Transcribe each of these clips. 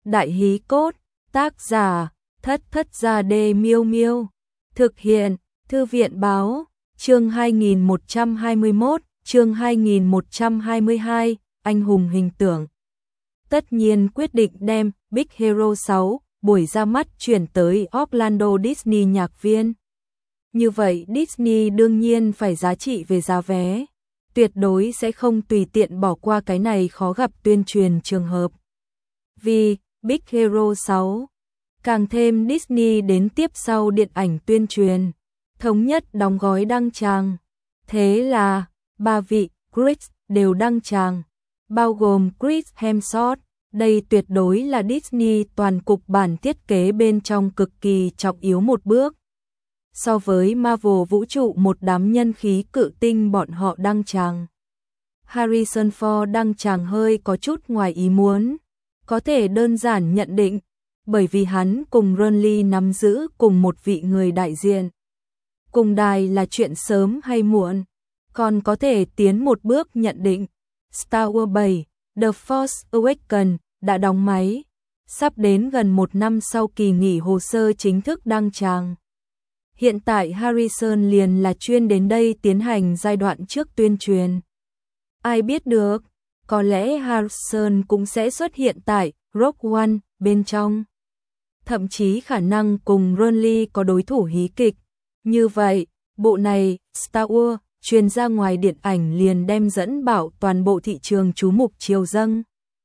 Đại hí cốt, tác giả, Thất Thất Gia Đê Miêu Miêu. Thực hiện, Thư viện Báo, chương 2121, chương 2122, anh hùng hình tượng. Tất nhiên quyết định đem Big Hero 6, buổi ra mắt chuyển tới Orlando Disney nhạc viên. Như vậy Disney đương nhiên phải giá trị về giá vé. Tuyệt đối sẽ không tùy tiện bỏ qua cái này khó gặp tuyên truyền trường hợp. Vì Big Hero 6, càng thêm Disney đến tiếp sau điện ảnh tuyên truyền, thống nhất đóng gói đăng tràng. Thế là, 3 vị Chris đều đăng tràng, bao gồm Chris Hemsworth. Đây tuyệt đối là Disney toàn cục bản thiết kế bên trong cực kỳ trọng yếu một bước. So với Marvel vũ trụ một đám nhân khí cự tinh bọn họ đăng tràng, Harrison Ford đăng tràng hơi có chút ngoài ý muốn. Có thể đơn giản nhận định, bởi vì hắn cùng Ron Lee nắm giữ cùng một vị người đại diện. Cùng đài là chuyện sớm hay muộn, còn có thể tiến một bước nhận định, Star Wars 7, The Force Awakens đã đóng máy, sắp đến gần một năm sau kỳ nghỉ hồ sơ chính thức đăng tràng. Hiện tại Harrison liền là chuyên đến đây tiến hành giai đoạn trước tuyên truyền. Ai biết được, có lẽ Harrison cũng sẽ xuất hiện tại Rogue One bên trong. Thậm chí khả năng cùng Ron Lee có đối thủ hí kịch. Như vậy, bộ này, Star Wars, truyền ra ngoài điện ảnh liền đem dẫn bảo toàn bộ thị trường chú mục chiều dâng.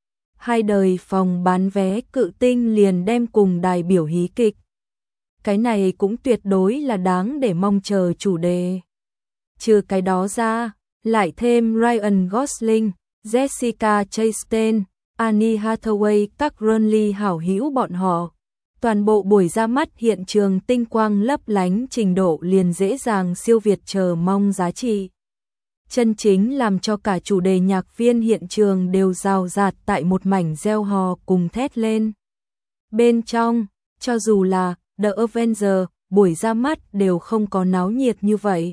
Hai đời phòng bán vé cự tinh liền đem cùng đài biểu hí kịch. Cái này cũng tuyệt đối là đáng để mong chờ chủ đề. Trừ cái đó ra, lại thêm Ryan Gosling, Jessica Chastain, Anne Hathaway, các Ron Lee hảo hữu bọn họ. Toàn bộ buổi ra mắt hiện trường tinh quang lấp lánh trình độ liền dễ dàng siêu việt chờ mong giá trị. Chân chính làm cho cả chủ đề nhạc viên hiện trường đều rào rạt tại một mảnh reo hò cùng thét lên. Bên trong, cho dù là The Avengers, buổi ra mắt đều không có náo nhiệt như vậy.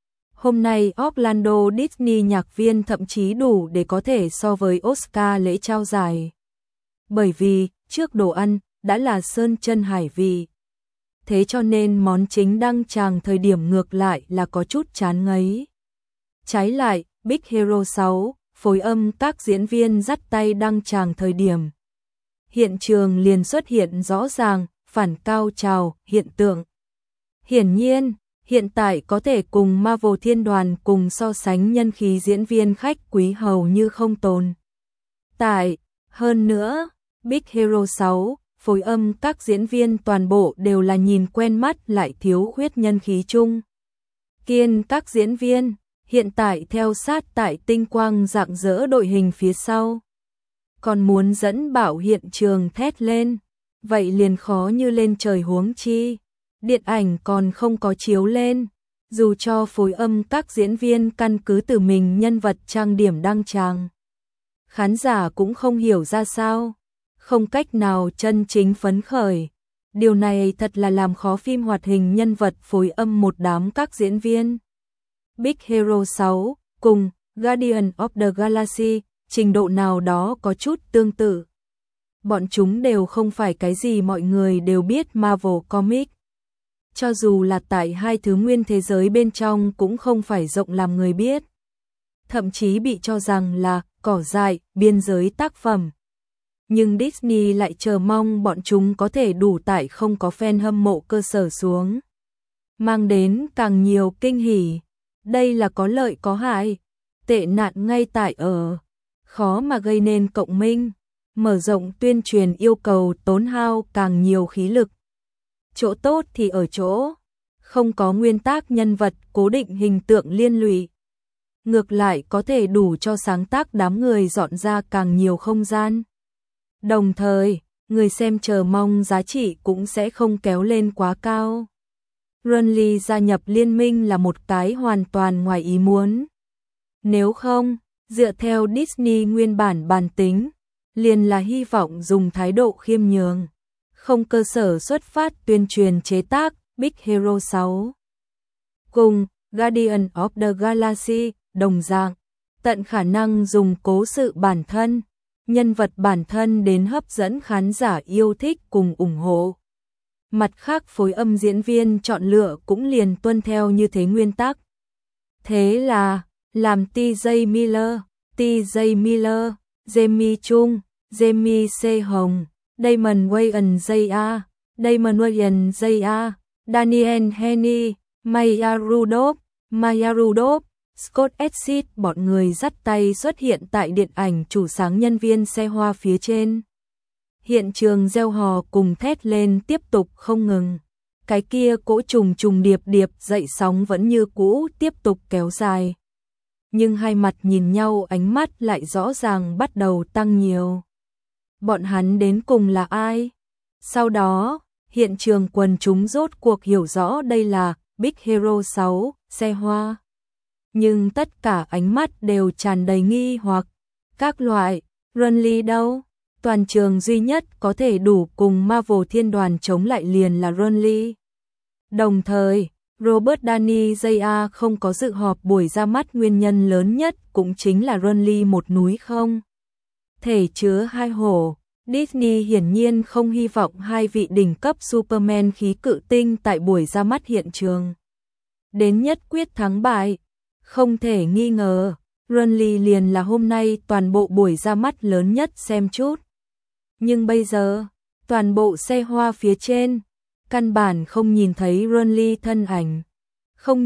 Hôm nay Orlando Disney nhạc viên thậm chí đủ để có thể so với Oscar lễ trao giải. Bởi vì, trước đồ ăn, đã là sơn chân hải vị. Thế cho nên món chính đăng tràng thời điểm ngược lại là có chút chán ngấy. Trái lại, Big Hero 6, phối âm các diễn viên dắt tay đăng tràng thời điểm. Hiện trường liền xuất hiện rõ ràng, phản cao trào, hiện tượng. Hiển nhiên, hiện tại có thể cùng Marvel thiên đoàn cùng so sánh nhân khí diễn viên khách quý hầu như không tồn tại. Hơn nữa, Big Hero 6, phối âm các diễn viên toàn bộ đều là nhìn quen mắt lại thiếu khuyết nhân khí chung. Kiên các diễn viên, hiện tại theo sát tại tinh quang rạng rỡ đội hình phía sau. Còn muốn dẫn bảo hiện trường thét lên, vậy liền khó như lên trời huống chi. Điện ảnh còn không có chiếu lên, dù cho phối âm các diễn viên căn cứ từ mình nhân vật trang điểm đăng tràng. Khán giả cũng không hiểu ra sao, không cách nào chân chính phấn khởi. Điều này thật là làm khó phim hoạt hình nhân vật phối âm một đám các diễn viên. Big Hero 6 cùng Guardian of the Galaxy, trình độ nào đó có chút tương tự. Bọn chúng đều không phải cái gì mọi người đều biết Marvel Comics. Cho dù là tại hai thứ nguyên thế giới bên trong cũng không phải rộng làm người biết. Thậm chí bị cho rằng là cỏ dại, biên giới tác phẩm. Nhưng Disney lại chờ mong bọn chúng có thể đủ tải không có fan hâm mộ cơ sở xuống. Mang đến càng nhiều kinh hỉ. Đây là có lợi có hại. Tệ nạn ngay tại ở. Khó mà gây nên cộng minh. Mở rộng tuyên truyền yêu cầu tốn hao càng nhiều khí lực. Chỗ tốt thì ở chỗ không có nguyên tắc nhân vật cố định hình tượng liên lụy. Ngược lại có thể đủ cho sáng tác đám người dọn ra càng nhiều không gian. Đồng thời, người xem chờ mong giá trị cũng sẽ không kéo lên quá cao. Ron Lee gia nhập liên minh là một cái hoàn toàn ngoài ý muốn. Nếu không, dựa theo Disney nguyên bản bản tính, liền là hy vọng dùng thái độ khiêm nhường, không cơ sở xuất phát tuyên truyền chế tác Big Hero 6. Cùng Guardian of the Galaxy đồng dạng, tận khả năng dùng cố sự bản thân, nhân vật bản thân đến hấp dẫn khán giả yêu thích cùng ủng hộ. Mặt khác phối âm diễn viên chọn lựa cũng liền tuân theo như thế nguyên tắc. Thế là, làm TJ Miller, Jamie Chung, Jamie C. Hồng, Damon Wayans J.A., Daniel Henney, Maya Rudolph, Scott Edsith bọn người dắt tay xuất hiện tại điện ảnh chủ sáng nhân viên xe hoa phía trên. Hiện trường reo hò cùng thét lên tiếp tục không ngừng. Cái kia cỗ trùng điệp dậy sóng vẫn như cũ tiếp tục kéo dài. Nhưng hai mặt nhìn nhau ánh mắt lại rõ ràng bắt đầu tăng nhiều. Bọn hắn đến cùng là ai? Sau đó, hiện trường quần chúng rốt cuộc hiểu rõ đây là Big Hero 6, xe hoa. Nhưng tất cả ánh mắt đều tràn đầy nghi hoặc. Các loại, Ronly đâu? Toàn trường duy nhất có thể đủ cùng Marvel thiên đoàn chống lại liền là Ronly. Đồng thời, Robert Downey Jr. không có dự họp buổi ra mắt nguyên nhân lớn nhất cũng chính là Ronly một núi không thể chứa hai hổ. Disney hiển nhiên không hy vọng hai vị đỉnh cấp Superman khí cự tinh tại buổi ra mắt hiện trường đến nhất quyết thắng bại. Không thể nghi ngờ, Ronly liền là hôm nay toàn bộ buổi ra mắt lớn nhất xem chút. Nhưng bây giờ, toàn bộ xe hoa phía trên, căn bản không nhìn thấy Ronly thân ảnh. Không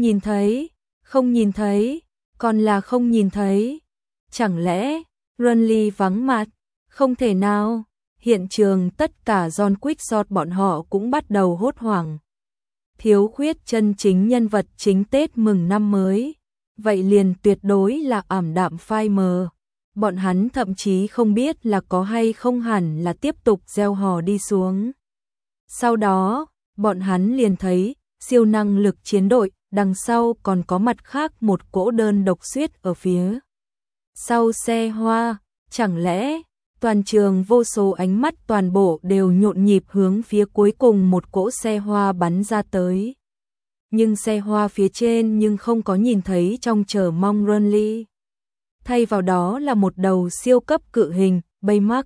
nhìn thấy, còn là không nhìn thấy. Chẳng lẽ, Ronly vắng mặt? Không thể nào. Hiện trường tất cả John Quick bọn họ cũng bắt đầu hốt hoảng. Thiếu khuyết chân chính nhân vật chính Tết mừng năm mới. Vậy liền tuyệt đối là ảm đạm phai mờ. Bọn hắn thậm chí không biết là có hay không hẳn là tiếp tục gieo hò đi xuống. Sau đó, bọn hắn liền thấy siêu năng lực chiến đội, đằng sau còn có mặt khác một cỗ đơn độc xuyết ở phía sau xe hoa. Chẳng lẽ toàn trường vô số ánh mắt toàn bộ đều nhộn nhịp hướng phía cuối cùng một cỗ xe hoa bắn ra tới. Nhưng xe hoa phía trên nhưng không có nhìn thấy trong chờ mong Ronly. Thay vào đó là một đầu siêu cấp cự hình, Baymax.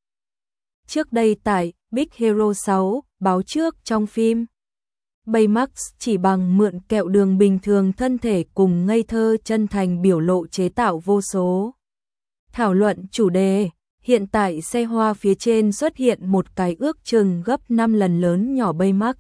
Trước đây tại Big Hero 6, báo trước trong phim, Baymax chỉ bằng mượn kẹo đường bình thường thân thể cùng ngây thơ chân thành biểu lộ chế tạo vô số. Thảo luận chủ đề, hiện tại xe hoa phía trên xuất hiện một cái ước chừng gấp 5 lần lớn nhỏ Baymax.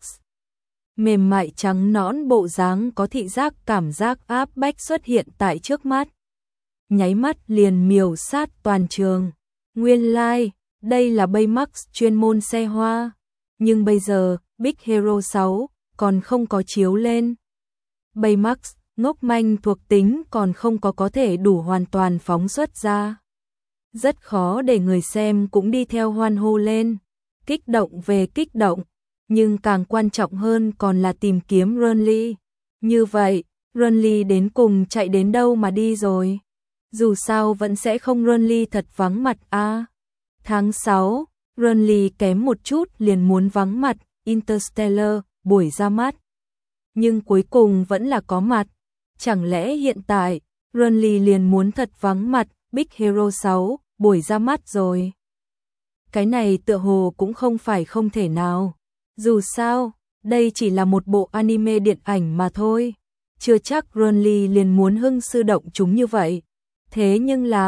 Mềm mại trắng nõn bộ dáng có thị giác cảm giác áp bách xuất hiện tại trước mắt. Nháy mắt liền miểu sát toàn trường. Nguyên lai, đây là Baymax chuyên môn xe hoa. Nhưng bây giờ, Big Hero 6 còn không có chiếu lên. Baymax, ngốc manh thuộc tính còn không có thể đủ hoàn toàn phóng xuất ra. Rất khó để người xem cũng đi theo hoan hô lên. Kích động về kích động. Nhưng càng quan trọng hơn còn là tìm kiếm Ronly. Như vậy, Ronly đến cùng chạy đến đâu mà đi rồi? Dù sao vẫn sẽ không Ronly thật vắng mặt a. Tháng 6, Ronly kém một chút liền muốn vắng mặt Interstellar buổi ra mắt. Nhưng cuối cùng vẫn là có mặt. Chẳng lẽ hiện tại, Ronly liền muốn thật vắng mặt Big Hero 6 buổi ra mắt rồi? Cái này tựa hồ cũng không phải không thể nào. Dù sao, đây chỉ là một bộ anime điện ảnh mà thôi. Chưa chắc Ronly liền muốn hưng sư động chúng như vậy. Thế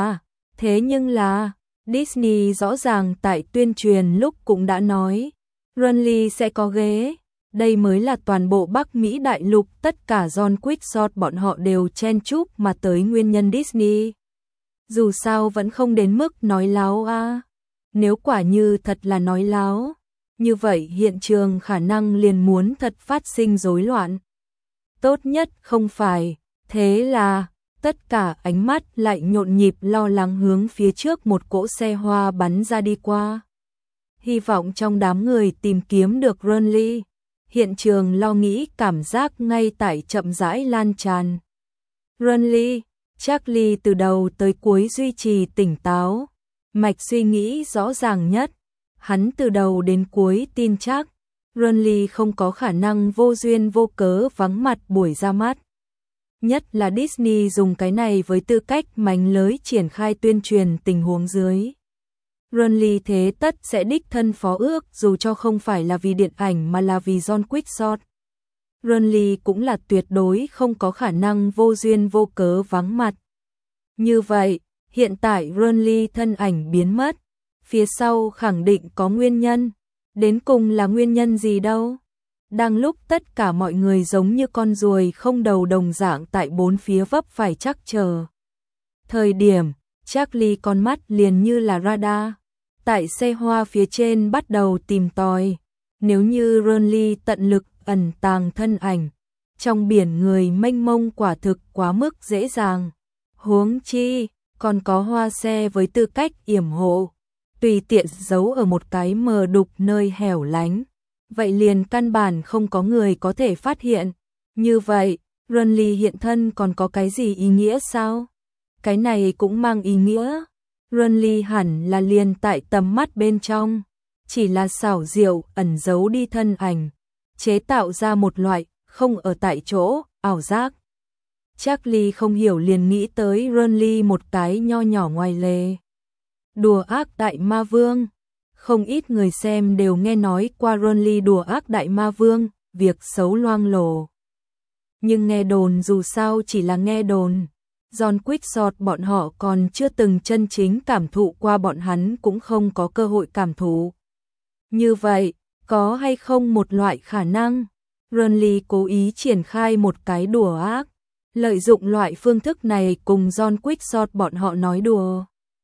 nhưng là, Disney rõ ràng tại tuyên truyền lúc cũng đã nói, Ronly sẽ có ghế. Đây mới là toàn bộ Bắc Mỹ đại lục tất cả John Quick bọn họ đều chen chúc mà tới nguyên nhân Disney. Dù sao vẫn không đến mức nói láo a. Nếu quả như thật là nói láo, như vậy hiện trường khả năng liền muốn thật phát sinh rối loạn. Tốt nhất không phải, thế là tất cả ánh mắt lại nhộn nhịp lo lắng hướng phía trước một cỗ xe hoa bắn ra đi qua. Hy vọng trong đám người tìm kiếm được Ronly. Hiện trường lo nghĩ cảm giác ngay tại chậm rãi lan tràn. Ronly, Charlie từ đầu tới cuối duy trì tỉnh táo, mạch suy nghĩ rõ ràng nhất. Hắn từ đầu đến cuối tin chắc, Ronly không có khả năng vô duyên vô cớ vắng mặt buổi ra mắt. Nhất là Disney dùng cái này với tư cách mánh lới triển khai tuyên truyền tình huống dưới. Renly thế tất sẽ đích thân phó ước dù cho không phải là vì điện ảnh mà là vì John Quixote. Renly cũng là tuyệt đối không có khả năng vô duyên vô cớ vắng mặt. Như vậy, hiện tại Renly thân ảnh biến mất, phía sau khẳng định có nguyên nhân, đến cùng là nguyên nhân gì đâu? Đang lúc tất cả mọi người giống như con ruồi không đầu đồng dạng tại bốn phía vấp phải chắc chờ. Thời điểm, Charlie con mắt liền như là radar, tại xe hoa phía trên bắt đầu tìm tòi. Nếu như Renly tận lực ẩn tàng thân ảnh, trong biển người mênh mông quả thực quá mức dễ dàng. Huống chi, còn có hoa xe với tư cách yểm hộ, tùy tiện giấu ở một cái mờ đục nơi hẻo lánh. Vậy liền căn bản không có người có thể phát hiện. Như vậy, Renly hiện thân còn có cái gì ý nghĩa sao? Cái này cũng mang ý nghĩa. Renly hẳn là liền tại tầm mắt bên trong, chỉ là xảo diệu ẩn giấu đi thân ảnh, chế tạo ra một loại không ở tại chỗ ảo giác. Charlie không hiểu liền nghĩ tới Renly một cái nho nhỏ ngoài lề. Đùa ác đại ma vương. Không ít người xem đều nghe nói qua Renly đùa ác đại ma vương, việc xấu loang lổ. Nhưng nghe đồn dù sao chỉ là nghe đồn. John Quixote bọn họ còn chưa từng chân chính cảm thụ qua, bọn hắn cũng không có cơ hội cảm thụ. Như vậy, có hay không một loại khả năng, Renly cố ý triển khai một cái đùa ác, lợi dụng loại phương thức này cùng John Quixote bọn họ nói đùa.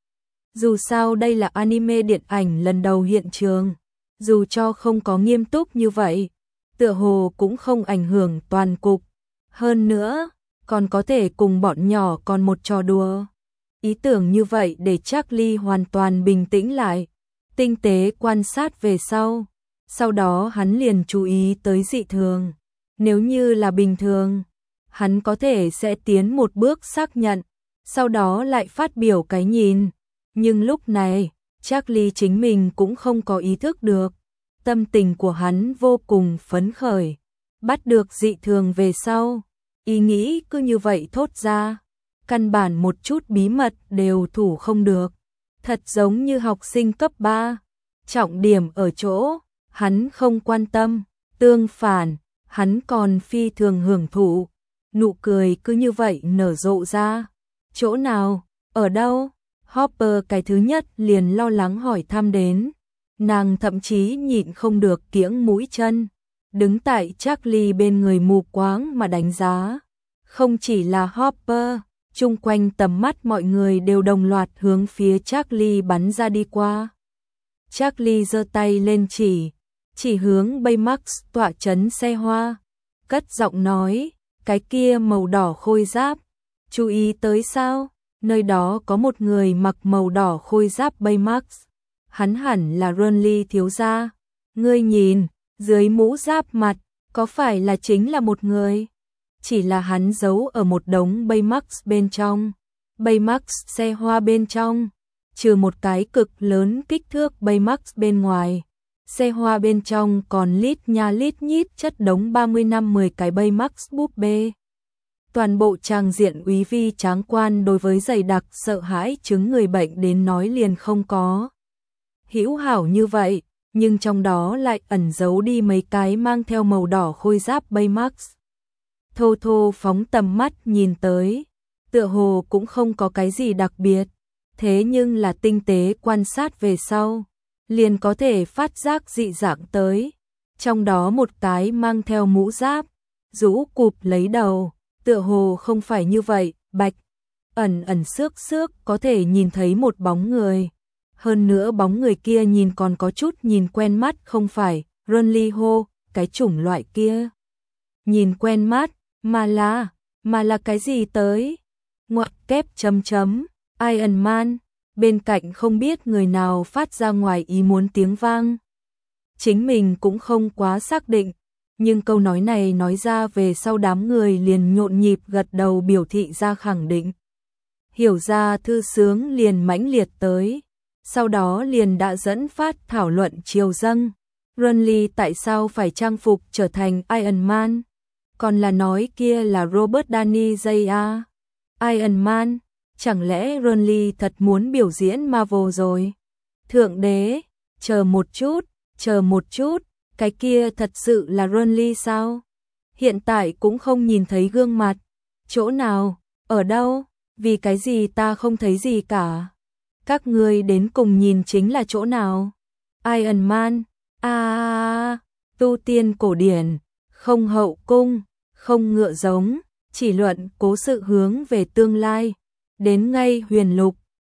Dù sao đây là anime điện ảnh lần đầu hiện trường, dù cho không có nghiêm túc như vậy, tựa hồ cũng không ảnh hưởng toàn cục. Hơn nữa, còn có thể cùng bọn nhỏ còn một trò đùa. Ý tưởng như vậy để Charlie hoàn toàn bình tĩnh lại, tinh tế quan sát về sau. Sau đó hắn liền chú ý tới dị thường. Nếu như là bình thường, hắn có thể sẽ tiến một bước xác nhận, sau đó lại phát biểu cái nhìn. Nhưng lúc này, Charlie chính mình cũng không có ý thức được. Tâm tình của hắn vô cùng phấn khởi. Bắt được dị thường về sau, ý nghĩ cứ như vậy thốt ra. Căn bản một chút bí mật đều thủ không được. Thật giống như học sinh cấp 3. Trọng điểm ở chỗ, hắn không quan tâm. Tương phản, hắn còn phi thường hưởng thụ. Nụ cười cứ như vậy nở rộ ra. Chỗ nào? Ở đâu? Hopper cái thứ nhất liền lo lắng hỏi thăm đến. Nàng thậm chí nhịn không được kiễng mũi chân, đứng tại Charlie bên người mù quáng mà đánh giá. Không chỉ là Hopper, chung quanh tầm mắt mọi người đều đồng loạt hướng phía Charlie bắn ra đi qua. Charlie giơ tay lên chỉ hướng Baymax tọa trấn xe hoa, cất giọng nói, cái kia màu đỏ khôi giáp, chú ý tới sao? Nơi đó có một người mặc màu đỏ khôi giáp Baymax. Hắn hẳn là Renly thiếu gia. Ngươi nhìn, dưới mũ giáp mặt, có phải là chính là một người? Chỉ là hắn giấu ở một đống Baymax bên trong. Baymax xe hoa bên trong, trừ một cái cực lớn kích thước Baymax bên ngoài. Xe hoa bên trong còn lít nha lít nhít chất đống 30 năm 10 cái Baymax búp bê. Toàn bộ trang diện uy vi tráng quan đối với dày đặc sợ hãi chứng người bệnh đến nói liền không có. Hữu hảo như vậy, nhưng trong đó lại ẩn giấu đi mấy cái mang theo màu đỏ khôi giáp Baymax. Thô thô phóng tầm mắt nhìn tới, tựa hồ cũng không có cái gì đặc biệt, thế nhưng là tinh tế quan sát về sau, liền có thể phát giác dị dạng tới. Trong đó một cái mang theo mũ giáp, rũ cụp lấy đầu, tựa hồ không phải như vậy, bạch, ẩn xước có thể nhìn thấy một bóng người. Hơn nữa bóng người kia nhìn còn có chút nhìn quen mắt, không phải Renly hô, cái chủng loại kia. Nhìn quen mắt, mà là cái gì tới? Ngoặc kép chấm chấm, Iron Man, bên cạnh không biết người nào phát ra ngoài ý muốn tiếng vang. Chính mình cũng không quá xác định, nhưng câu nói này nói ra về sau đám người liền nhộn nhịp gật đầu biểu thị ra khẳng định. Hiểu ra thư sướng liền mãnh liệt tới. Sau đó liền đã dẫn phát thảo luận triều dâng. Renly tại sao phải trang phục trở thành Iron Man? Còn là nói kia là Robert Downey Jr. Iron Man, chẳng lẽ Renly thật muốn biểu diễn Marvel rồi? Thượng đế, chờ một chút, cái kia thật sự là Renly sao? Hiện tại cũng không nhìn thấy gương mặt. Chỗ nào? Ở đâu? Vì cái gì ta không thấy gì cả? Các ngươi đến cùng nhìn chính là chỗ nào? Iron Man, tu tiên cổ điển, không hậu cung, không ngựa giống, chỉ luận cố sự hướng về tương lai, đến ngay huyền lục,